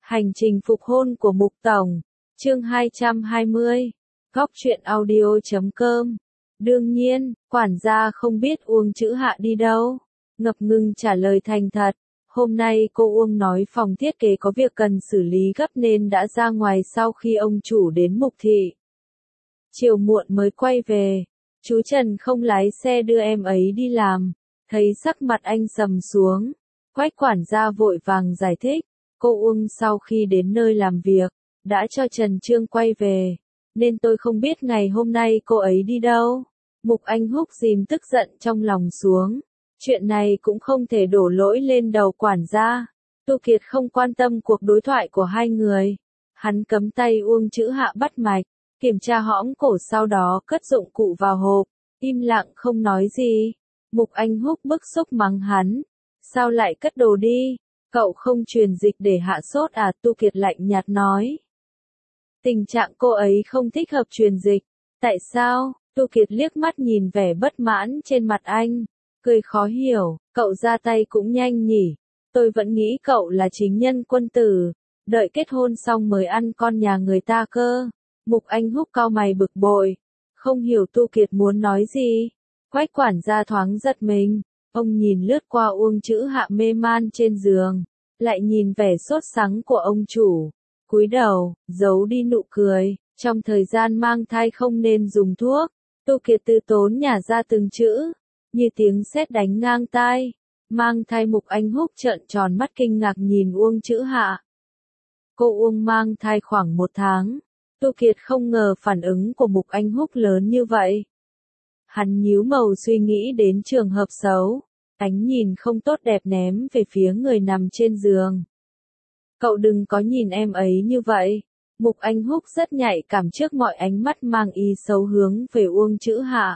Hành trình phục hôn của Mục Tổng, chương 220, góc truyện audio.com. Đương nhiên, quản gia không biết Uông Chữ Hạ đi đâu. Ngập ngừng trả lời thành thật. Hôm nay cô Uông nói phòng thiết kế có việc cần xử lý gấp nên đã ra ngoài sau khi ông chủ đến Mục Thị. Chiều muộn mới quay về. Chú Trần không lái xe đưa em ấy đi làm. Thấy sắc mặt anh sầm xuống. Quách quản gia vội vàng giải thích. Cô Uông sau khi đến nơi làm việc, đã cho Trần Trương quay về, nên tôi không biết ngày hôm nay cô ấy đi đâu. Mục Anh Húc dìm tức giận trong lòng xuống. Chuyện này cũng không thể đổ lỗi lên đầu quản gia. Tu Kiệt không quan tâm cuộc đối thoại của hai người. Hắn cấm tay Uông Chữ Hạ bắt mạch, kiểm tra hõm cổ sau đó cất dụng cụ vào hộp, im lặng không nói gì. Mục Anh Húc bức xúc mắng hắn. Sao lại cất đồ đi? Cậu không truyền dịch để hạ sốt à? Tu Kiệt lạnh nhạt nói. Tình trạng cô ấy không thích hợp truyền dịch. Tại sao? Tu Kiệt liếc mắt nhìn vẻ bất mãn trên mặt anh, cười khó hiểu. Cậu ra tay cũng nhanh nhỉ. Tôi vẫn nghĩ cậu là chính nhân quân tử, đợi kết hôn xong mới ăn con nhà người ta cơ. Mục Anh Húc cau mày bực bội, không hiểu Tu Kiệt muốn nói gì. Quách quản gia thoáng giật mình. Ông nhìn lướt qua Uông Chữ Hạ mê man trên giường, lại nhìn vẻ sốt sắng của ông chủ, cúi đầu, giấu đi nụ cười. Trong thời gian mang thai không nên dùng thuốc. Tu Kiệt từ tốn nhả ra từng chữ, như tiếng sét đánh ngang tai. Mang thai? Mục Anh Húc trợn tròn mắt kinh ngạc nhìn Uông Chữ Hạ. Cô Uông mang thai khoảng 1 tháng. Tu Kiệt không ngờ phản ứng của Mục Anh Húc lớn như vậy. Hắn nhíu mày suy nghĩ đến trường hợp xấu, ánh nhìn không tốt đẹp ném về phía người nằm trên giường. Cậu đừng có nhìn em ấy như vậy. Mục Anh Húc rất nhạy cảm trước mọi ánh mắt mang ý xấu hướng về Uông Chữ Hạ.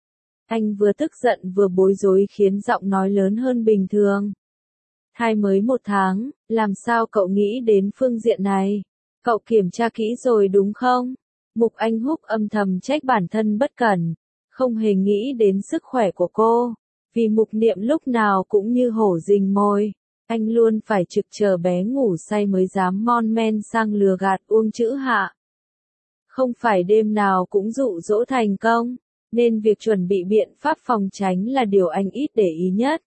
Anh vừa tức giận vừa bối rối khiến giọng nói lớn hơn bình thường. Thai mới 1 tháng, làm sao cậu nghĩ đến phương diện này? Cậu kiểm tra kỹ rồi đúng không? Mục Anh Húc âm thầm trách bản thân bất cẩn, không hề nghĩ đến sức khỏe của cô. Vì Mục Niệm lúc nào cũng như hổ rình mồi, anh luôn phải trực chờ bé ngủ say mới dám mon men sang lừa gạt Uông Chữ Hạ. Không phải đêm nào cũng dụ dỗ thành công, nên việc chuẩn bị biện pháp phòng tránh là điều anh ít để ý nhất.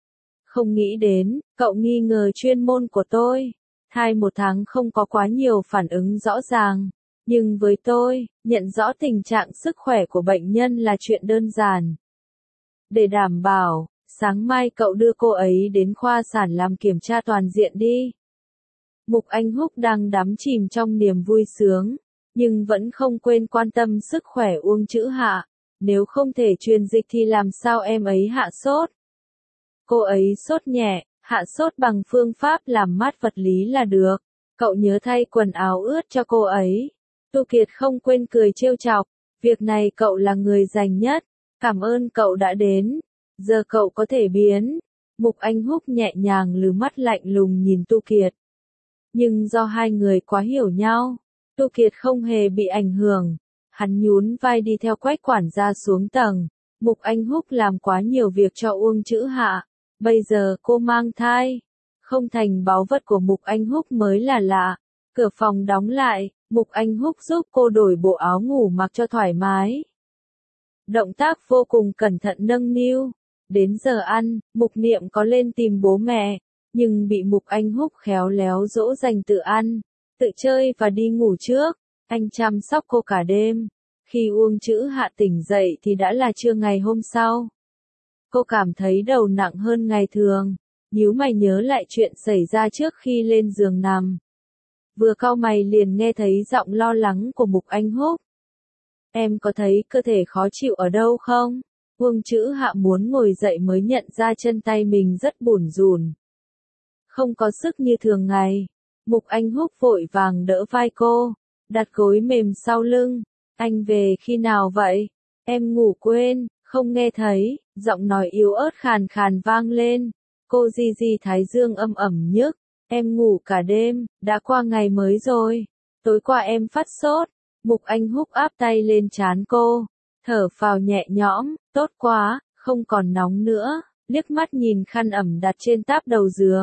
Không nghĩ đến, cậu nghi ngờ chuyên môn của tôi. Thai 1 tháng không có quá nhiều phản ứng rõ ràng. Nhưng với tôi, nhận rõ tình trạng sức khỏe của bệnh nhân là chuyện đơn giản. Để đảm bảo, sáng mai cậu đưa cô ấy đến khoa sản làm kiểm tra toàn diện đi. Mục Anh Húc đang đắm chìm trong niềm vui sướng, nhưng vẫn không quên quan tâm sức khỏe Uông Chữ Hạ. Nếu không thể truyền dịch thì làm sao em ấy hạ sốt? Cô ấy sốt nhẹ, hạ sốt bằng phương pháp làm mát vật lý là được. Cậu nhớ thay quần áo ướt cho cô ấy. Tu Kiệt không quên cười trêu chọc. Việc này cậu là người rành nhất. Cảm ơn cậu đã đến. Giờ cậu có thể biến. Mục Anh Húc nhẹ nhàng lừ mắt lạnh lùng nhìn Tu Kiệt. Nhưng do hai người quá hiểu nhau, Tu Kiệt không hề bị ảnh hưởng. Hắn nhún vai đi theo Quách quản gia xuống tầng. Mục Anh Húc làm quá nhiều việc cho Uông Chữ Hạ. Bây giờ cô mang thai. Không thành báu vật của Mục Anh Húc mới là lạ. Cửa phòng đóng lại, Mục Anh Húc giúp cô đổi bộ áo ngủ mặc cho thoải mái. Động tác vô cùng cẩn thận nâng niu. Đến giờ ăn, Mục Niệm có lên tìm bố mẹ, nhưng bị Mục Anh Húc khéo léo dỗ dành tự ăn, tự chơi và đi ngủ trước. Anh chăm sóc cô cả đêm. Khi Uông Chữ Hạ tỉnh dậy thì đã là trưa ngày hôm sau. Cô cảm thấy đầu nặng hơn ngày thường, nhíu mày nhớ lại chuyện xảy ra trước khi lên giường nằm. Vừa cau mày liền nghe thấy giọng lo lắng của Mục Anh Húc. Em có thấy cơ thể khó chịu ở đâu không? Uông Chữ Hạ muốn ngồi dậy mới nhận ra chân tay mình rất bủn rủn. Không có sức như thường ngày. Mục Anh Húc vội vàng đỡ vai cô, đặt gối mềm sau lưng. Anh về khi nào vậy? Em ngủ quên, không nghe thấy. Giọng nói yếu ớt khàn khàn vang lên. Cô di thái dương âm ẩm nhức. Em ngủ cả đêm, đã qua ngày mới rồi. Tối qua em phát sốt. Mục Anh Húc áp tay lên trán cô, thở phào nhẹ nhõm, tốt quá, không còn nóng nữa. Liếc mắt nhìn khăn ẩm đặt trên táp đầu giường,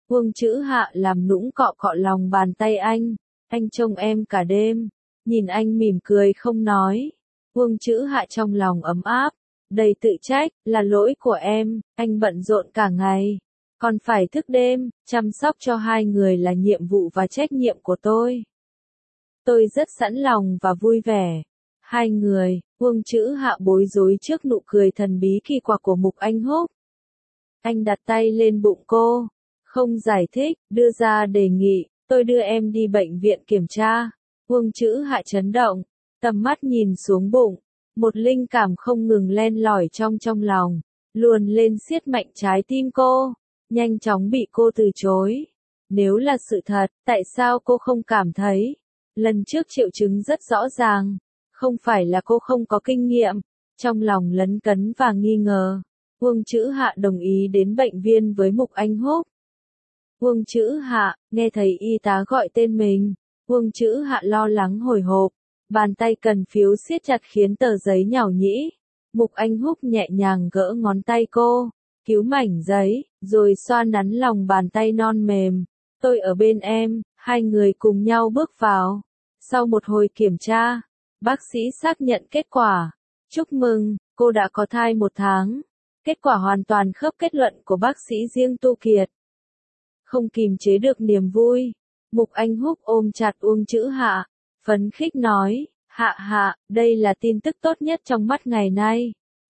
Uông Chữ Hạ làm nũng cọ cọ lòng bàn tay anh trông em cả đêm, nhìn anh mỉm cười không nói. Uông Chữ Hạ trong lòng ấm áp, đầy tự trách, là lỗi của em, anh bận rộn cả ngày, còn phải thức đêm, chăm sóc cho hai người là nhiệm vụ và trách nhiệm của tôi. Tôi rất sẵn lòng và vui vẻ. Hai người, Uông Chữ Hạ bối rối trước nụ cười thần bí kỳ quặc của Mục Anh Húc. Anh đặt tay lên bụng cô, không giải thích, đưa ra đề nghị, tôi đưa em đi bệnh viện kiểm tra. Uông Chữ Hạ chấn động, tầm mắt nhìn xuống bụng, một linh cảm không ngừng len lỏi trong lòng, luồn lên siết mạnh trái tim cô, nhanh chóng bị cô từ chối. Nếu là sự thật, tại sao cô không cảm thấy? Lần trước triệu chứng rất rõ ràng, không phải là cô không có kinh nghiệm. Trong lòng lấn cấn và nghi ngờ, Uông Chữ Hạ đồng ý đến bệnh viện với Mục Anh Húc. Uông Chữ Hạ, nghe thấy y tá gọi tên mình, Uông Chữ Hạ lo lắng hồi hộp, bàn tay cần phiếu siết chặt khiến tờ giấy nhàu nhĩ. Mục Anh Húc nhẹ nhàng gỡ ngón tay cô, cứu mảnh giấy, rồi xoa nắn lòng bàn tay non mềm. Tôi ở bên em, hai người cùng nhau bước vào. Sau một hồi kiểm tra, bác sĩ xác nhận kết quả. Chúc mừng, cô đã có thai 1 tháng. Kết quả hoàn toàn khớp kết luận của bác sĩ riêng Tu Kiệt. Không kìm chế được niềm vui, Mục Anh Húc ôm chặt Uông Chữ Hạ, phấn khích nói, Hạ, đây là tin tức tốt nhất trong mắt ngày nay.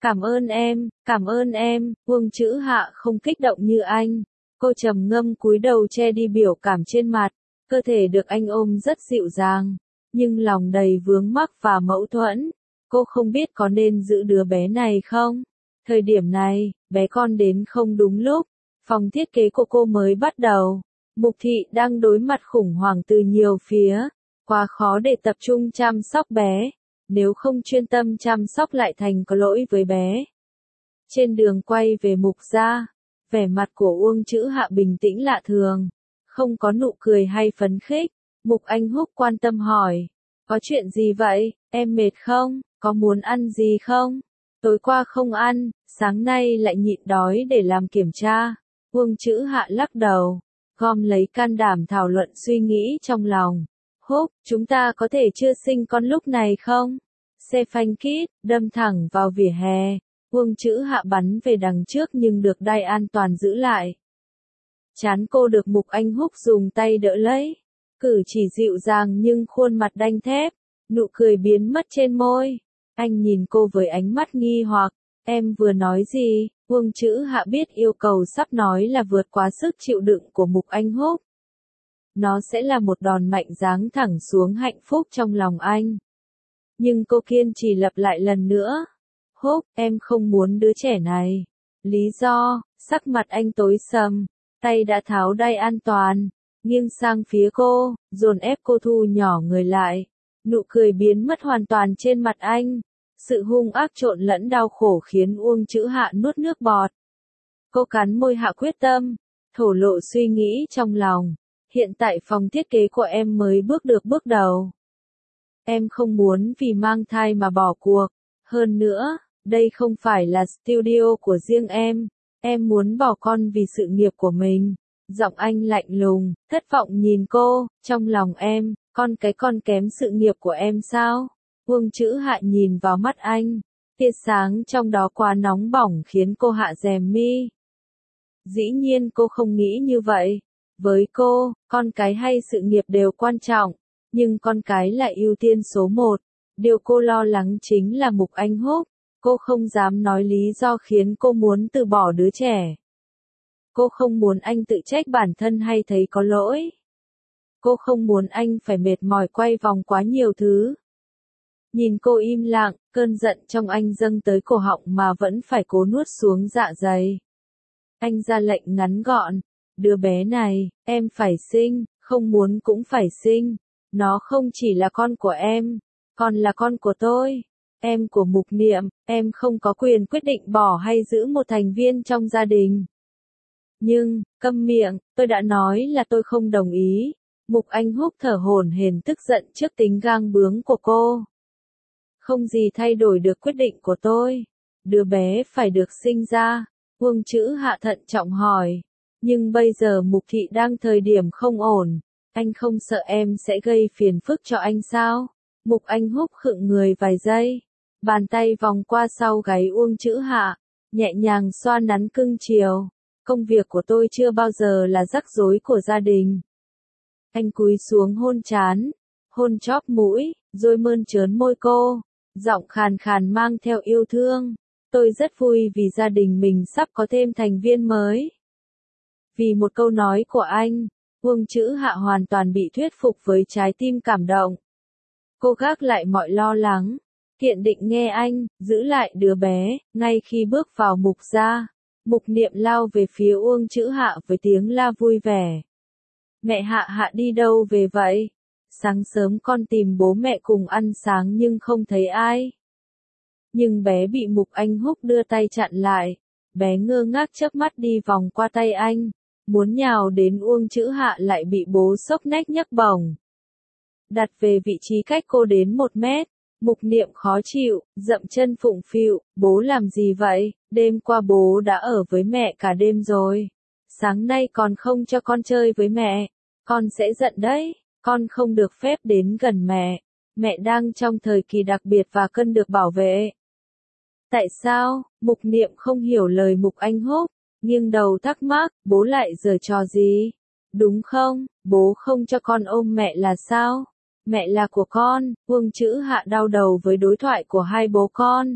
Cảm ơn em, Uông Chữ Hạ không kích động như anh. Cô trầm ngâm cúi đầu che đi biểu cảm trên mặt, cơ thể được anh ôm rất dịu dàng, nhưng lòng đầy vướng mắc và mâu thuẫn. Cô không biết có nên giữ đứa bé này không? Thời điểm này, bé con đến không đúng lúc. Phòng thiết kế của cô mới bắt đầu. Mục Thị đang đối mặt khủng hoảng từ nhiều phía. Quá khó để tập trung chăm sóc bé. Nếu không chuyên tâm chăm sóc lại thành có lỗi với bé. Trên đường quay về Mục gia, vẻ mặt của Uông Chữ Hạ bình tĩnh lạ thường. Không có nụ cười hay phấn khích. Mục Anh Húc quan tâm hỏi. Có chuyện gì vậy? Em mệt không? Có muốn ăn gì không? Tối qua không ăn, sáng nay lại nhịn đói để làm kiểm tra. Uông Chữ Hạ lắc đầu, gom lấy can đảm thảo luận suy nghĩ trong lòng. Húc, chúng ta có thể chưa sinh con lúc này không? Xe phanh kít, đâm thẳng vào vỉa hè. Uông Chữ Hạ bắn về đằng trước nhưng được đai an toàn giữ lại. Trán cô được Mục Anh Húc dùng tay đỡ lấy. Cử chỉ dịu dàng nhưng khuôn mặt đanh thép, nụ cười biến mất trên môi. Anh nhìn cô với ánh mắt nghi hoặc, em vừa nói gì? Uông Chữ Hạ biết yêu cầu sắp nói là vượt quá sức chịu đựng của Mục Anh Húc. Nó sẽ là một đòn mạnh giáng thẳng xuống hạnh phúc trong lòng anh. Nhưng cô kiên trì lặp lại lần nữa. Húc, em không muốn đứa trẻ này. Lý do, sắc mặt anh tối sầm, tay đã tháo đai an toàn, nghiêng sang phía cô, dồn ép cô thu nhỏ người lại. Nụ cười biến mất hoàn toàn trên mặt anh. Sự hung ác trộn lẫn đau khổ khiến Uông Chữ Hạ nuốt nước bọt. Cô cắn môi hạ quyết tâm, thổ lộ suy nghĩ trong lòng. Hiện tại phòng thiết kế của em mới bước được bước đầu. Em không muốn vì mang thai mà bỏ cuộc. Hơn nữa, đây không phải là studio của riêng em. Em muốn bỏ con vì sự nghiệp của mình. Giọng anh lạnh lùng, thất vọng nhìn cô, trong lòng em, con kém sự nghiệp của em sao? Uông Chữ Hạ nhìn vào mắt anh, tia sáng trong đó quá nóng bỏng khiến cô hạ rèm mi. Dĩ nhiên cô không nghĩ như vậy. Với cô, con cái hay sự nghiệp đều quan trọng, nhưng con cái là ưu tiên số 1. Điều cô lo lắng chính là Mục Anh Húc. Cô không dám nói lý do khiến cô muốn từ bỏ đứa trẻ. Cô không muốn anh tự trách bản thân hay thấy có lỗi. Cô không muốn anh phải mệt mỏi quay vòng quá nhiều thứ. Nhìn cô im lặng, cơn giận trong anh dâng tới cổ họng mà vẫn phải cố nuốt xuống dạ dày. Anh ra lệnh ngắn gọn, đứa bé này, em phải sinh, không muốn cũng phải sinh. Nó không chỉ là con của em, còn là con của tôi. Em của Mục Niệm, em không có quyền quyết định bỏ hay giữ một thành viên trong gia đình. Nhưng, câm miệng, tôi đã nói là tôi không đồng ý. Mục Anh Húc thở hổn hển tức giận trước tính gang bướng của cô. Không gì thay đổi được quyết định của tôi. Đứa bé phải được sinh ra. Uông Chữ Hạ thận trọng hỏi. Nhưng bây giờ Mục Thị đang thời điểm không ổn, anh không sợ em sẽ gây phiền phức cho anh sao? Mục Anh Húc khựng người vài giây, bàn tay vòng qua sau gáy Uông Chữ Hạ, nhẹ nhàng xoa nắn cưng chiều. Công việc của tôi chưa bao giờ là rắc rối của gia đình. Anh cúi xuống hôn trán, hôn chóp mũi, rồi mơn trớn môi cô, giọng khàn khàn mang theo yêu thương. Tôi rất vui vì gia đình mình sắp có thêm thành viên mới. Vì một câu nói của anh, Uông Chữ Hạ hoàn toàn bị thuyết phục với trái tim cảm động. Cô gác lại mọi lo lắng, kiên định nghe anh, giữ lại đứa bé. Ngay khi bước vào Mục gia, Mục Niệm lao về phía Uông Chữ Hạ với tiếng la vui vẻ. Mẹ Hạ Hạ đi đâu về vậy? Sáng sớm con tìm bố mẹ cùng ăn sáng nhưng không thấy ai. Nhưng bé bị Mục Anh Húc đưa tay chặn lại. Bé ngơ ngác chớp mắt đi vòng qua tay anh, muốn nhào đến Uông Chữ Hạ lại bị bố xốc nách nhấc bổng. Đặt về vị trí cách cô đến 1 mét. Mục Niệm khó chịu, dậm chân phụng phịu, bố làm gì vậy? Đêm qua bố đã ở với mẹ cả đêm rồi. Sáng nay còn không cho con chơi với mẹ. Con sẽ giận đấy, con không được phép đến gần mẹ. Mẹ đang trong thời kỳ đặc biệt và cần được bảo vệ. Tại sao? Mục Niệm không hiểu lời Mục Anh Húc, nghiêng đầu thắc mắc, bố lại giở trò gì? Đúng không, bố không cho con ôm mẹ là sao? Mẹ là của con. Uông Chữ Hạ đau đầu với đối thoại của hai bố con.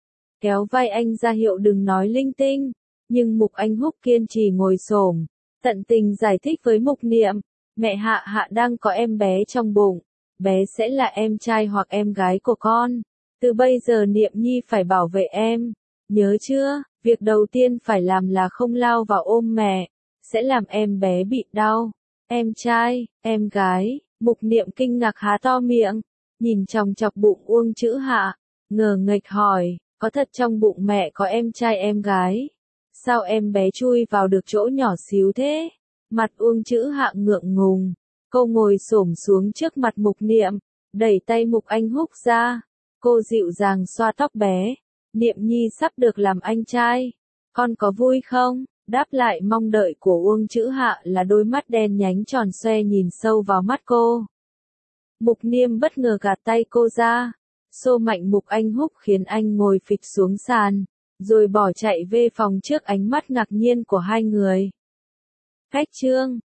Kéo vai anh ra hiệu đừng nói linh tinh, nhưng Mục Anh Húc kiên trì ngồi xổm, tận tình giải thích với Mục Niệm, mẹ Hạ Hạ đang có em bé trong bụng, bé sẽ là em trai hoặc em gái của con. Từ bây giờ Niệm Nhi phải bảo vệ em, nhớ chưa? Việc đầu tiên phải làm là không lao vào ôm mẹ, sẽ làm em bé bị đau. Em trai, em gái. Mục Niệm kinh ngạc há to miệng, nhìn chòng chọc bụng Uông Chữ Hạ, ngờ nghệch hỏi, có thật trong bụng mẹ có em trai em gái? Sao em bé chui vào được chỗ nhỏ xíu thế? Mặt Uông Chữ Hạ ngượng ngùng, cô ngồi xổm xuống trước mặt Mục Niệm, đẩy tay Mục Anh Húc ra, cô dịu dàng xoa tóc bé, Niệm Nhi sắp được làm anh trai, con có vui không? Đáp lại mong đợi của Uông Chữ Hạ là đôi mắt đen nhánh tròn xoe nhìn sâu vào mắt cô. Mục Niệm bất ngờ gạt tay cô ra, xô mạnh Mục Anh Húc khiến anh ngồi phịch xuống sàn, rồi bỏ chạy về phòng trước ánh mắt ngạc nhiên của hai người. Cách chương